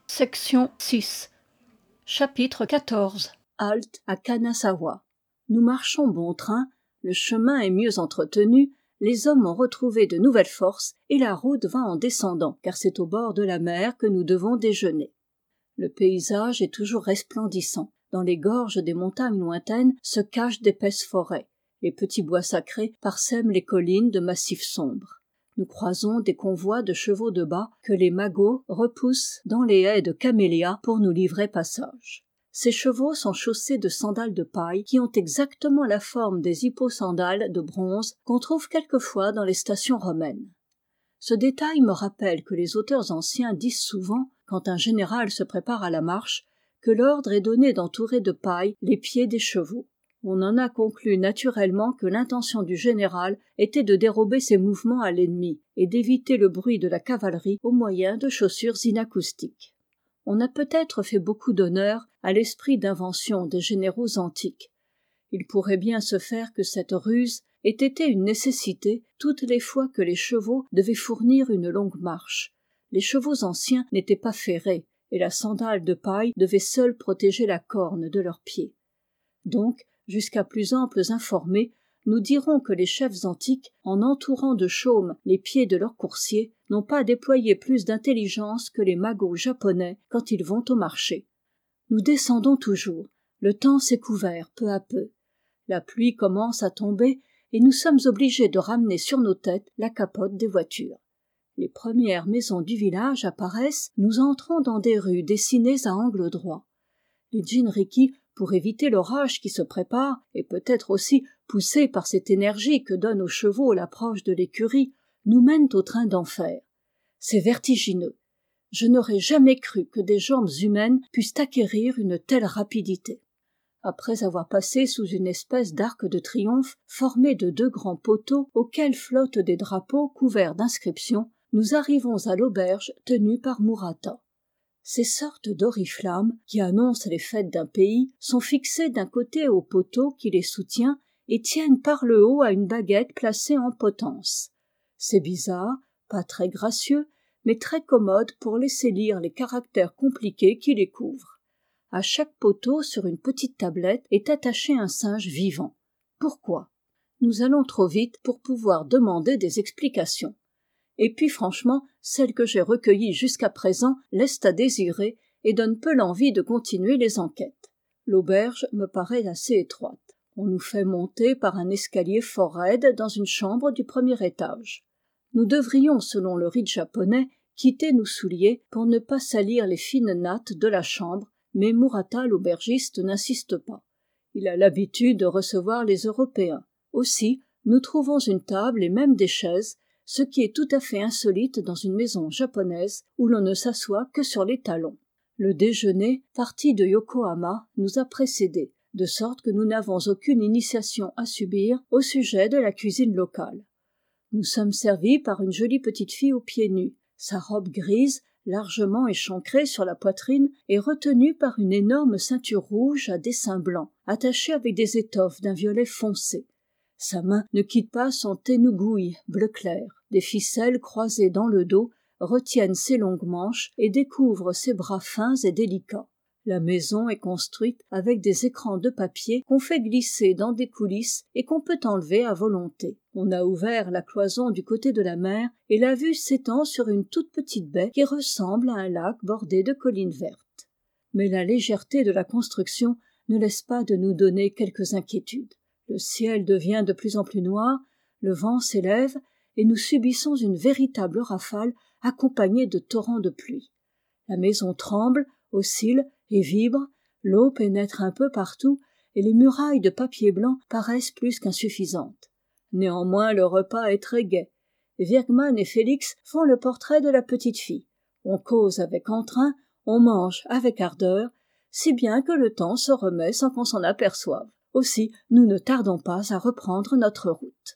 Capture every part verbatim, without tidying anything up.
Section six. Chapitre quatorze. Halte à Kanazawa. Nous marchons bon train, le chemin est mieux entretenu, les hommes ont retrouvé de nouvelles forces et la route va en descendant, car c'est au bord de la mer que nous devons déjeuner. Le paysage est toujours resplendissant. Dans les gorges des montagnes lointaines se cachent d'épaisses forêts. Les petits bois sacrés parsèment les collines de massifs sombres. Nous croisons des convois de chevaux de bât que les magots repoussent dans les haies de camélias pour nous livrer passage. Ces chevaux sont chaussés de sandales de paille qui ont exactement la forme des hipposandales de bronze qu'on trouve quelquefois dans les stations romaines. Ce détail me rappelle que les auteurs anciens disent souvent, quand un général se prépare à la marche, que l'ordre est donné d'entourer de paille les pieds des chevaux. On en a conclu naturellement que l'intention du général était de dérober ses mouvements à l'ennemi et d'éviter le bruit de la cavalerie au moyen de chaussures inacoustiques. On a peut-être fait beaucoup d'honneur à l'esprit d'invention des généraux antiques. Il pourrait bien se faire que cette ruse ait été une nécessité toutes les fois que les chevaux devaient fournir une longue marche. Les chevaux anciens n'étaient pas ferrés, et la sandale de paille devait seule protéger la corne de leurs pieds. Donc, jusqu'à plus amples informés, nous dirons que les chefs antiques, en entourant de chaume les pieds de leurs coursiers, n'ont pas déployé plus d'intelligence que les magots japonais quand ils vont au marché. Nous descendons toujours, le temps s'est couvert peu à peu. La pluie commence à tomber et nous sommes obligés de ramener sur nos têtes la capote des voitures. Les premières maisons du village apparaissent, nous entrons dans des rues dessinées à angle droit. Les jinrikis, pour éviter l'orage qui se prépare, et peut-être aussi poussés par cette énergie que donne aux chevaux l'approche de l'écurie, nous mènent au train d'enfer. C'est vertigineux. Je n'aurais jamais cru que des jambes humaines puissent acquérir une telle rapidité. Après avoir passé sous une espèce d'arc de triomphe formé de deux grands poteaux auxquels flottent des drapeaux couverts d'inscriptions, nous arrivons à l'auberge tenue par Murata. Ces sortes d'oriflammes qui annoncent les fêtes d'un pays sont fixées d'un côté au poteau qui les soutient et tiennent par le haut à une baguette placée en potence. C'est bizarre, pas très gracieux, mais très commode pour laisser lire les caractères compliqués qui les couvrent. À chaque poteau, sur une petite tablette, est attaché un singe vivant. Pourquoi ? Nous allons trop vite pour pouvoir demander des explications. Et puis franchement, celles que j'ai recueillies jusqu'à présent laissent à désirer et donnent peu l'envie de continuer les enquêtes. L'auberge me paraît assez étroite. On nous fait monter par un escalier fort raide dans une chambre du premier étage. Nous devrions, selon le rite japonais, quitter nos souliers pour ne pas salir les fines nattes de la chambre, mais Murata, l'aubergiste, n'insiste pas. Il a l'habitude de recevoir les Européens. Aussi, nous trouvons une table et même des chaises, ce qui est tout à fait insolite dans une maison japonaise où l'on ne s'assoit que sur les talons. Le déjeuner, parti de Yokohama, nous a précédés, de sorte que nous n'avons aucune initiation à subir au sujet de la cuisine locale. Nous sommes servis par une jolie petite fille aux pieds nus. Sa robe grise, largement échancrée sur la poitrine, est retenue par une énorme ceinture rouge à dessins blancs, attachée avec des étoffes d'un violet foncé. Sa main ne quitte pas son tenugui bleu clair. Des ficelles croisées dans le dos retiennent ses longues manches et découvrent ses bras fins et délicats. La maison est construite avec des écrans de papier qu'on fait glisser dans des coulisses et qu'on peut enlever à volonté. On a ouvert la cloison du côté de la mer et la vue s'étend sur une toute petite baie qui ressemble à un lac bordé de collines vertes. Mais la légèreté de la construction ne laisse pas de nous donner quelques inquiétudes. Le ciel devient de plus en plus noir, le vent s'élève et nous subissons une véritable rafale accompagnée de torrents de pluie. La maison tremble, oscille et vibre, l'eau pénètre un peu partout et les murailles de papier blanc paraissent plus qu'insuffisantes. Néanmoins, le repas est très gai. Wirgman et Félix font le portrait de la petite fille. On cause avec entrain, on mange avec ardeur, si bien que le temps se remet sans qu'on s'en aperçoive. Aussi, nous ne tardons pas à reprendre notre route.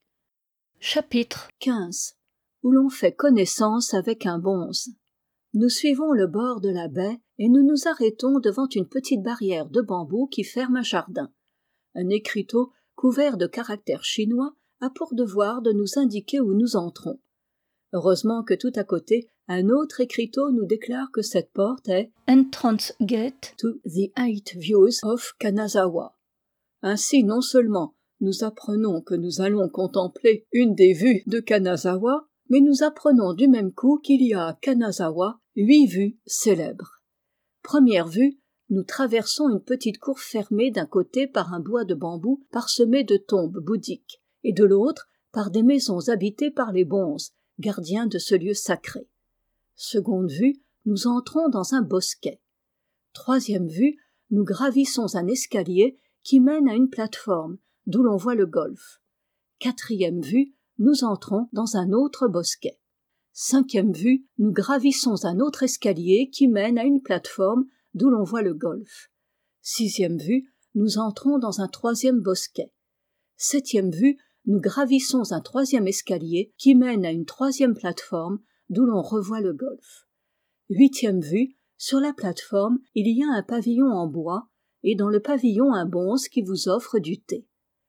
Chapitre quinze. Où l'on fait connaissance avec un bonze. Nous suivons le bord de la baie et nous nous arrêtons devant une petite barrière de bambou qui ferme un jardin. Un écriteau couvert de caractères chinois a pour devoir de nous indiquer où nous entrons. Heureusement que tout à côté, Un autre écriteau nous déclare que cette porte est « Entrance Gate to the eight views of Kanazawa ». Ainsi, non seulement nous apprenons que nous allons contempler une des vues de Kanazawa, mais nous apprenons du même coup qu'il y a à Kanazawa huit vues célèbres. Première vue, nous traversons une petite cour fermée d'un côté par un bois de bambou parsemé de tombes bouddhiques, et de l'autre par des maisons habitées par les bonzes, gardiens de ce lieu sacré. Seconde vue, nous entrons dans un bosquet. Troisième vue, nous gravissons un escalier qui mène à une plateforme d'où l'on voit le golfe. Quatrième vue, nous entrons dans un autre bosquet. Cinquième vue, nous gravissons un autre escalier qui mène à une plateforme d'où l'on voit le golfe. Sixième vue, nous entrons dans un troisième bosquet. Septième vue, nous gravissons un troisième escalier qui mène à une troisième plateforme d'où l'on revoit le golfe. Huitième vue, sur la plateforme, il y a un pavillon en bois et dans le pavillon un bonze qui vous offre du thé.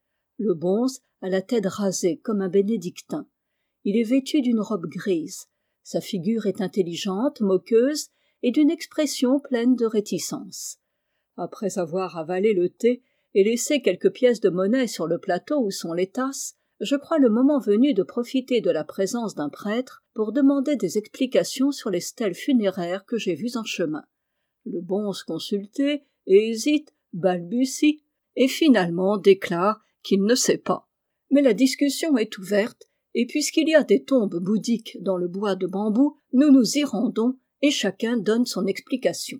Le bonze a la tête rasée comme un bénédictin. Il est vêtu d'une robe grise. Sa figure est intelligente, moqueuse et d'une expression pleine de réticence. Après avoir avalé le thé et laissé quelques pièces de monnaie sur le plateau où sont les tasses, je crois le moment venu de profiter de la présence d'un prêtre pour demander des explications sur les stèles funéraires que j'ai vues en chemin. Le bonze consulté hésite, balbutie et finalement déclare qu'il ne sait pas. Mais la discussion est ouverte et puisqu'il y a des tombes bouddhiques dans le bois de bambou, nous nous y rendons et chacun donne son explication.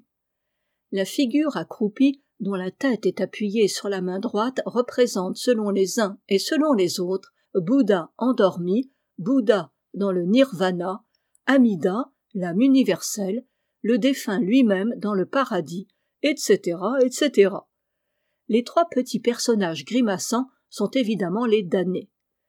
La figure accroupie, dont la tête est appuyée sur la main droite, représente selon les uns et selon les autres Bouddha endormi, Bouddha dans le nirvana, Amida, l'âme universelle, le défunt lui-même dans le paradis, et cetera, et cetera. Les trois petits personnages grimaçants sont évidemment les damnés.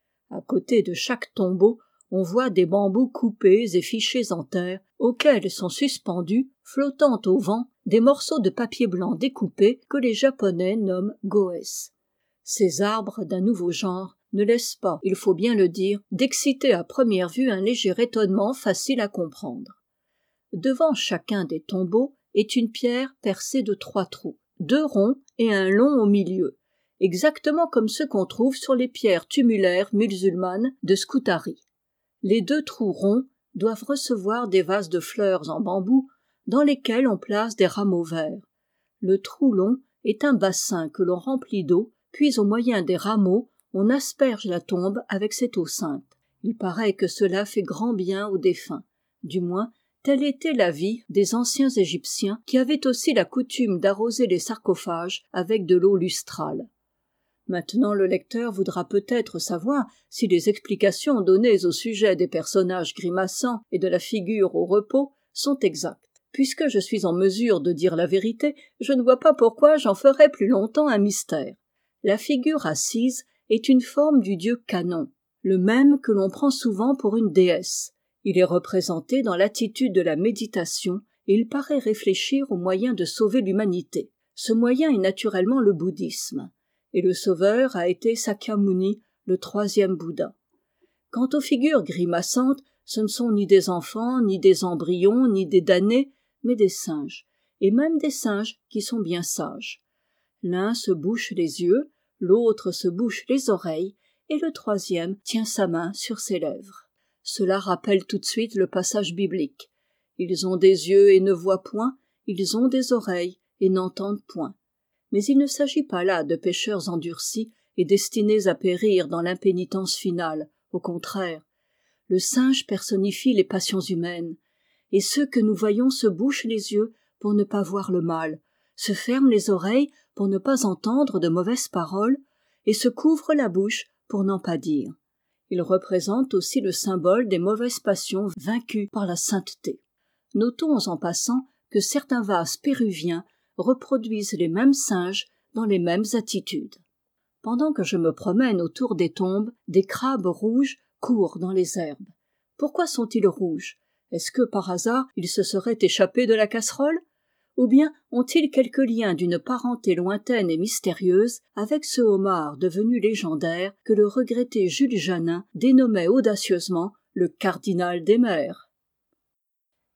À côté de chaque tombeau, on voit des bambous coupés et fichés en terre, auxquels sont suspendus, flottant au vent, des morceaux de papier blanc découpés que les Japonais nomment goès. Ces arbres d'un nouveau genre ne laissent pas, il faut bien le dire, d'exciter à première vue un léger étonnement facile à comprendre. Devant chacun des tombeaux est une pierre percée de trois trous, deux ronds et un long au milieu, exactement comme ceux qu'on trouve sur les pierres tumulaires musulmanes de Scutari. Les deux trous ronds doivent recevoir des vases de fleurs en bambou dans lesquels on place des rameaux verts. Le trou long est un bassin que l'on remplit d'eau, puis au moyen des rameaux, on asperge la tombe avec cette eau sainte. Il paraît que cela fait grand bien aux défunts. Du moins, telle était la vie des anciens Égyptiens qui avaient aussi la coutume d'arroser les sarcophages avec de l'eau lustrale. Maintenant le lecteur voudra peut-être savoir si les explications données au sujet des personnages grimaçants et de la figure au repos sont exactes. Puisque je suis en mesure de dire la vérité, je ne vois pas pourquoi j'en ferais plus longtemps un mystère. La figure assise est une forme du dieu Canon, le même que l'on prend souvent pour une déesse. Il est représenté dans l'attitude de la méditation et il paraît réfléchir au moyen de sauver l'humanité. Ce moyen est naturellement le bouddhisme. Et le sauveur a été Sakyamuni, le troisième Bouddha. Quant aux figures grimaçantes, ce ne sont ni des enfants, ni des embryons, ni des damnés, mais des singes, et même des singes qui sont bien sages. L'un se bouche les yeux, l'autre se bouche les oreilles, et le troisième tient sa main sur ses lèvres. Cela rappelle tout de suite le passage biblique. Ils ont des yeux et ne voient point, ils ont des oreilles et n'entendent point. Mais il ne s'agit pas là de pécheurs endurcis et destinés à périr dans l'impénitence finale. Au contraire, le singe personnifie les passions humaines, et ceux que nous voyons se bouchent les yeux pour ne pas voir le mal, se ferment les oreilles pour ne pas entendre de mauvaises paroles, et se couvrent la bouche pour n'en pas dire. Ils représentent aussi le symbole des mauvaises passions vaincues par la sainteté. Notons en passant que certains vases péruviens reproduisent les mêmes singes dans les mêmes attitudes. Pendant que je me promène autour des tombes, des crabes rouges courent dans les herbes. Pourquoi sont-ils rouges? Est-ce que, par hasard, ils se seraient échappés de la casserole? Ou bien ont-ils quelque lien d'une parenté lointaine et mystérieuse avec ce homard devenu légendaire que le regretté Jules Janin dénommait audacieusement le cardinal des mers?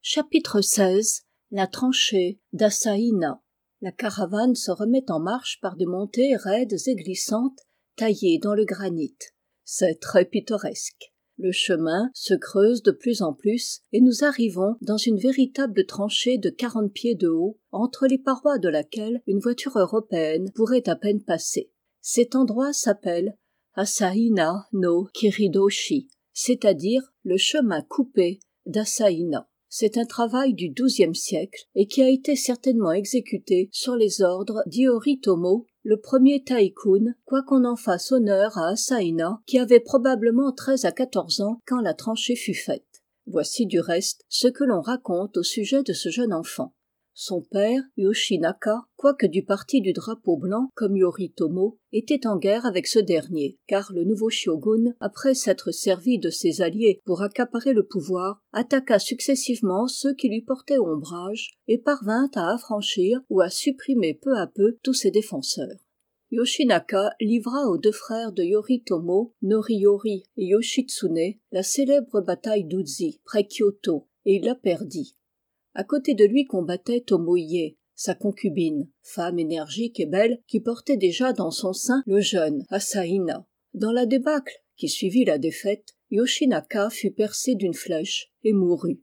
Chapitre seize. La tranchée d'Assaïna. La caravane se remet en marche par des montées raides et glissantes, taillées dans le granit. C'est très pittoresque. Le chemin se creuse de plus en plus et nous arrivons dans une véritable tranchée de quarante pieds de haut, entre les parois de laquelle une voiture européenne pourrait à peine passer. Cet endroit s'appelle Assaïna no Kiridoshi, c'est-à-dire le chemin coupé d'Assaïna. C'est un travail du douzième siècle et qui a été certainement exécuté sur les ordres d'Yoritomo, le premier taïkoun, quoiqu'on en fasse honneur à Assaïna, qui avait probablement treize à quatorze ans quand la tranchée fut faite. Voici du reste ce que l'on raconte au sujet de ce jeune enfant. Son père, Yoshinaka, quoique du parti du drapeau blanc comme Yoritomo, était en guerre avec ce dernier, car le nouveau shogun, après s'être servi de ses alliés pour accaparer le pouvoir, attaqua successivement ceux qui lui portaient ombrage et parvint à affranchir ou à supprimer peu à peu tous ses défenseurs. Yoshinaka livra aux deux frères de Yoritomo, Noriyori et Yoshitsune, la célèbre bataille d'Uzi, près Kyoto, et il la perdit. À côté de lui combattait Tomoie, sa concubine, femme énergique et belle, qui portait déjà dans son sein le jeune Assaïna. Dans la débâcle qui suivit la défaite, Yoshinaka fut percé d'une flèche et mourut.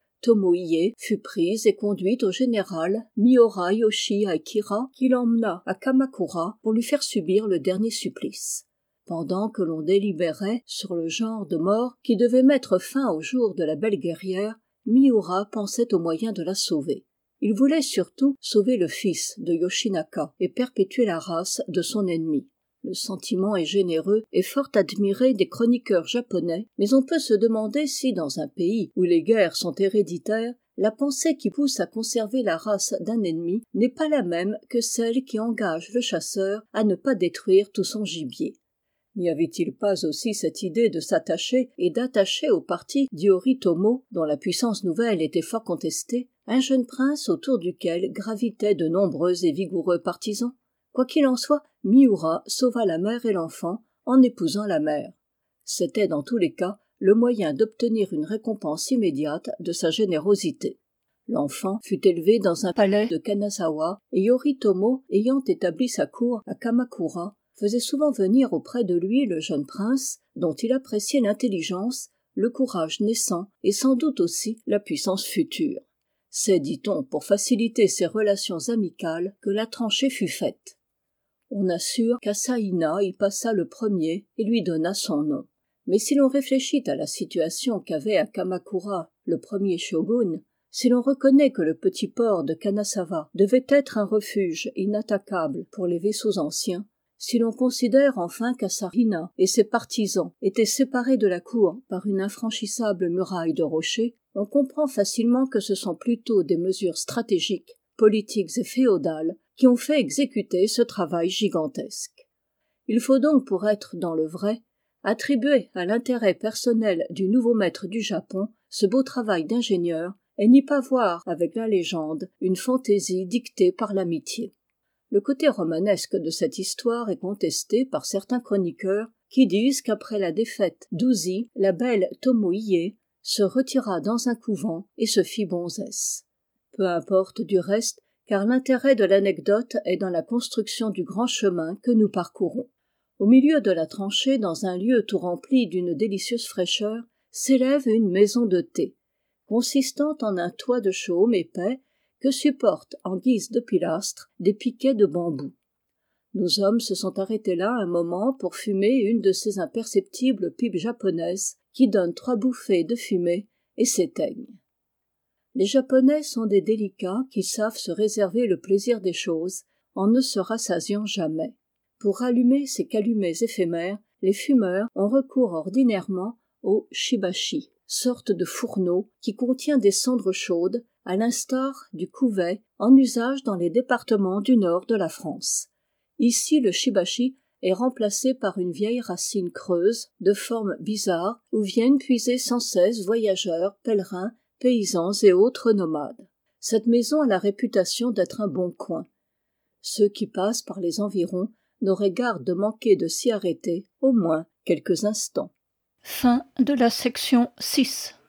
Tomoie fut prise et conduite au général Miura Yoshi Akira, qui l'emmena à Kamakura pour lui faire subir le dernier supplice. Pendant que l'on délibérait sur le genre de mort qui devait mettre fin au jour de la belle guerrière, Miura pensait aux moyens de la sauver. Il voulait surtout sauver le fils de Yoshinaka et perpétuer la race de son ennemi. Le sentiment est généreux et fort admiré des chroniqueurs japonais, mais on peut se demander si, dans un pays où les guerres sont héréditaires, la pensée qui pousse à conserver la race d'un ennemi n'est pas la même que celle qui engage le chasseur à ne pas détruire tout son gibier. N'y avait-il pas aussi cette idée de s'attacher et d'attacher au parti d'Yoritomo, dont la puissance nouvelle était fort contestée, un jeune prince autour duquel gravitaient de nombreux et vigoureux partisans? Quoi qu'il en soit, Miura sauva la mère et l'enfant en épousant la mère. C'était dans tous les cas le moyen d'obtenir une récompense immédiate de sa générosité. L'enfant fut élevé dans un palais de Kanazawa et Yoritomo, ayant établi sa cour à Kamakura, faisait souvent venir auprès de lui le jeune prince, dont il appréciait l'intelligence, le courage naissant et sans doute aussi la puissance future. C'est, dit-on, pour faciliter ses relations amicales que la tranchée fut faite. On assure qu'Assaïna y passa le premier et lui donna son nom. Mais si l'on réfléchit à la situation qu'avait à Kamakura le premier shogun, si l'on reconnaît que le petit port de Kanazawa devait être un refuge inattaquable pour les vaisseaux anciens, si l'on considère enfin qu'Assaïna et ses partisans étaient séparés de la cour par une infranchissable muraille de rochers, on comprend facilement que ce sont plutôt des mesures stratégiques, politiques et féodales qui ont fait exécuter ce travail gigantesque. Il faut donc, pour être dans le vrai, attribuer à l'intérêt personnel du nouveau maître du Japon ce beau travail d'ingénieur et n'y pas voir avec la légende une fantaisie dictée par l'amitié. Le côté romanesque de cette histoire est contesté par certains chroniqueurs qui disent qu'après la défaite d'Uzi, la belle Tomoie se retira dans un couvent et se fit bonzesse. Peu importe du reste, car l'intérêt de l'anecdote est dans la construction du grand chemin que nous parcourons. Au milieu de la tranchée, dans un lieu tout rempli d'une délicieuse fraîcheur, s'élève une maison de thé, consistant en un toit de chaume épais que supportent en guise de pilastres des piquets de bambou. Nos hommes se sont arrêtés là un moment pour fumer une de ces imperceptibles pipes japonaises qui donnent trois bouffées de fumée et s'éteignent. Les Japonais sont des délicats qui savent se réserver le plaisir des choses en ne se rassasiant jamais. Pour rallumer ces calumets éphémères, les fumeurs ont recours ordinairement au shibashi, sorte de fourneau qui contient des cendres chaudes, à l'instar du couvet en usage dans les départements du nord de la France. Ici, le shibashi est remplacé par une vieille racine creuse, de forme bizarre, où viennent puiser sans cesse voyageurs, pèlerins, paysans et autres nomades. Cette maison a la réputation d'être un bon coin. Ceux qui passent par les environs n'auraient garde de manquer de s'y arrêter au moins quelques instants. Fin de la section six.